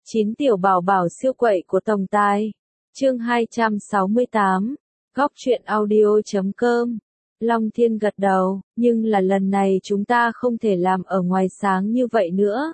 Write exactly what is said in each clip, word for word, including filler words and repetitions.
Chín tiểu bảo bảo siêu quậy của tổng tài. Chương hai trăm sáu mươi tám. Góc truyện audio chấm com. Long Thiên gật đầu, nhưng là lần này chúng ta không thể làm ở ngoài sáng như vậy nữa.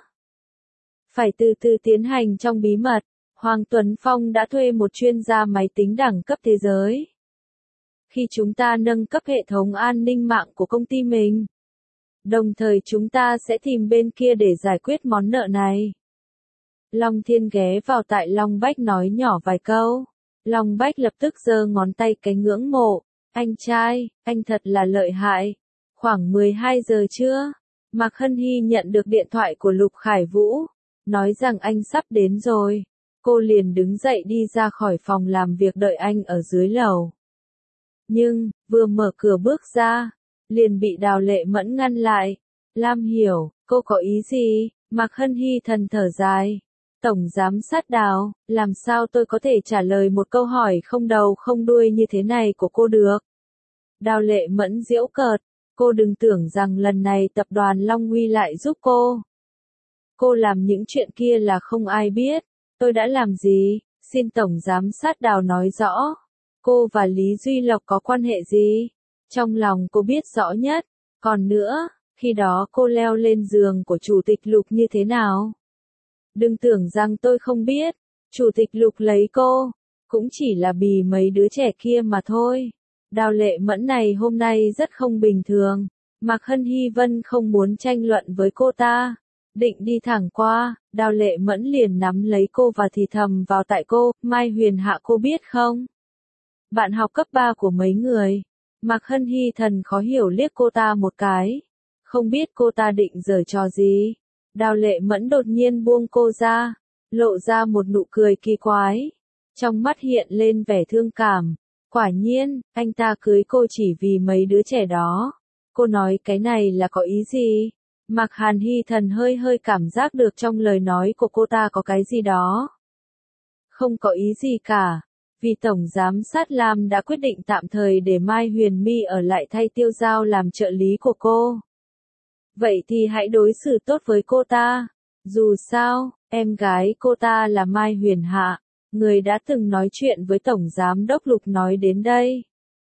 Phải từ từ tiến hành trong bí mật. Hoàng Tuấn Phong đã thuê một chuyên gia máy tính đẳng cấp thế giới. Khi chúng ta nâng cấp hệ thống an ninh mạng của công ty mình, đồng thời chúng ta sẽ tìm bên kia để giải quyết món nợ này. Long Thiên ghé vào tại Long Bách nói nhỏ vài câu. Long Bách lập tức giơ ngón tay cái ngưỡng mộ. Anh trai, anh thật là lợi hại. Khoảng mười hai giờ trưa, Mạc Hân Hy nhận được điện thoại của Lục Khải Vũ, nói rằng anh sắp đến rồi. Cô liền đứng dậy đi ra khỏi phòng làm việc đợi anh ở dưới lầu. Nhưng, vừa mở cửa bước ra, liền bị Đào Lệ Mẫn ngăn lại. Lam hiểu, cô có ý gì? Mạc Hân Hy thần thở dài. Tổng giám sát Đào, làm sao tôi có thể trả lời một câu hỏi không đầu không đuôi như thế này của cô được? Đào Lệ Mẫn giễu cợt, cô đừng tưởng rằng lần này tập đoàn Long Uy lại giúp cô. Cô làm những chuyện kia là không ai biết. Tôi đã làm gì? Xin Tổng giám sát Đào nói rõ. Cô và Lý Duy Lộc có quan hệ gì? Trong lòng cô biết rõ nhất. Còn nữa, khi đó cô leo lên giường của Chủ tịch Lục như thế nào? Đừng tưởng rằng tôi không biết. Chủ tịch Lục lấy cô, cũng chỉ là bì mấy đứa trẻ kia mà thôi. Đào Lệ Mẫn này hôm nay rất không bình thường. Mạc Hân Hy Vân không muốn tranh luận với cô ta. Định đi thẳng qua, Đào Lệ Mẫn liền nắm lấy cô và thì thầm vào tại cô. Mai Huyền Hạ cô biết không? Bạn học cấp ba của mấy người. Mạc Hân Hy thần khó hiểu liếc cô ta một cái. Không biết cô ta định giở trò gì. Đào Lệ Mẫn đột nhiên buông cô ra, lộ ra một nụ cười kỳ quái. Trong mắt hiện lên vẻ thương cảm. Quả nhiên, anh ta cưới cô chỉ vì mấy đứa trẻ đó. Cô nói cái này là có ý gì? Mạc Hàn Hy thần hơi hơi cảm giác được trong lời nói của cô ta có cái gì đó. Không có ý gì cả. Vì Tổng Giám sát Lam đã quyết định tạm thời để Mai Huyền My ở lại thay Tiêu Giao làm trợ lý của cô. Vậy thì hãy đối xử tốt với cô ta. Dù sao, em gái cô ta là Mai Huyền Hạ, người đã từng nói chuyện với Tổng Giám đốc Lục nói đến đây.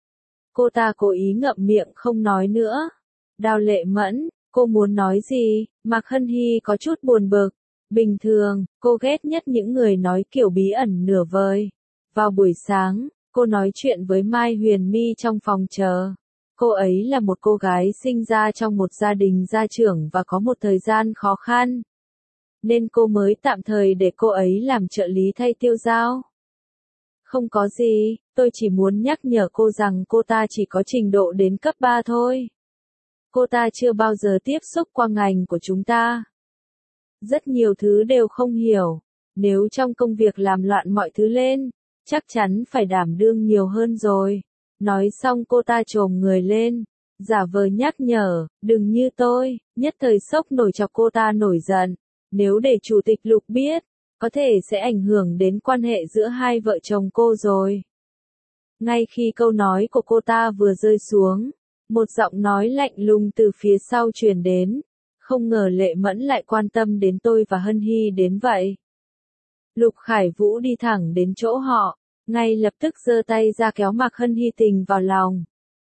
Cô ta cố ý ngậm miệng không nói nữa. Đào Lệ Mẫn, cô muốn nói gì? Mạc Hân Hy có chút buồn bực. Bình thường, cô ghét nhất những người nói kiểu bí ẩn nửa vời. Vào buổi sáng, cô nói chuyện với Mai Huyền My trong phòng chờ. Cô ấy là một cô gái sinh ra trong một gia đình gia trưởng và có một thời gian khó khăn. Nên cô mới tạm thời để cô ấy làm trợ lý thay Tiêu Giao. Không có gì, tôi chỉ muốn nhắc nhở cô rằng cô ta chỉ có trình độ đến cấp ba thôi. Cô ta chưa bao giờ tiếp xúc qua ngành của chúng ta. Rất nhiều thứ đều không hiểu. Nếu trong công việc làm loạn mọi thứ lên, chắc chắn phải đảm đương nhiều hơn rồi. Nói xong cô ta chồm người lên, giả vờ nhắc nhở, đừng như tôi, nhất thời sốc nổi chọc cô ta nổi giận. Nếu để Chủ tịch Lục biết, có thể sẽ ảnh hưởng đến quan hệ giữa hai vợ chồng cô rồi. Ngay khi câu nói của cô ta vừa rơi xuống, một giọng nói lạnh lùng từ phía sau truyền đến. Không ngờ Lệ Mẫn lại quan tâm đến tôi và Hân Hy đến vậy. Lục Khải Vũ đi thẳng đến chỗ họ, ngay lập tức giơ tay ra kéo Mạc Hân Hy tình vào lòng.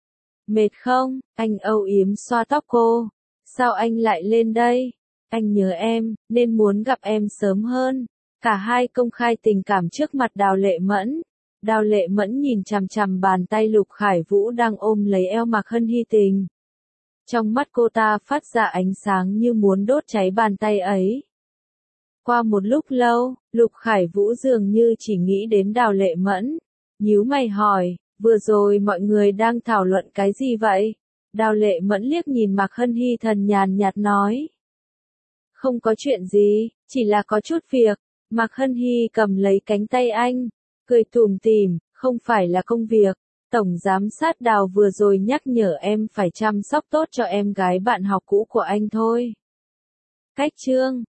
Mệt không? Anh âu yếm xoa tóc cô. Sao anh lại lên đây? Anh nhớ em, nên muốn gặp em sớm hơn. Cả hai công khai tình cảm trước mặt Đào Lệ Mẫn. Đào Lệ Mẫn nhìn chằm chằm bàn tay Lục Khải Vũ đang ôm lấy eo Mạc Hân Hy tình. Trong mắt cô ta phát ra ánh sáng như muốn đốt cháy bàn tay ấy. Qua một lúc lâu, Lục Khải Vũ dường như chỉ nghĩ đến Đào Lệ Mẫn. Nhíu mày hỏi, vừa rồi mọi người đang thảo luận cái gì vậy? Đào Lệ Mẫn liếc nhìn Mạc Hân Hy thần nhàn nhạt nói. Không có chuyện gì, chỉ là có chút việc. Mạc Hân Hy cầm lấy cánh tay anh, cười tủm tỉm, không phải là công việc. Tổng giám sát Đào vừa rồi nhắc nhở em phải chăm sóc tốt cho em gái bạn học cũ của anh thôi. Cách chương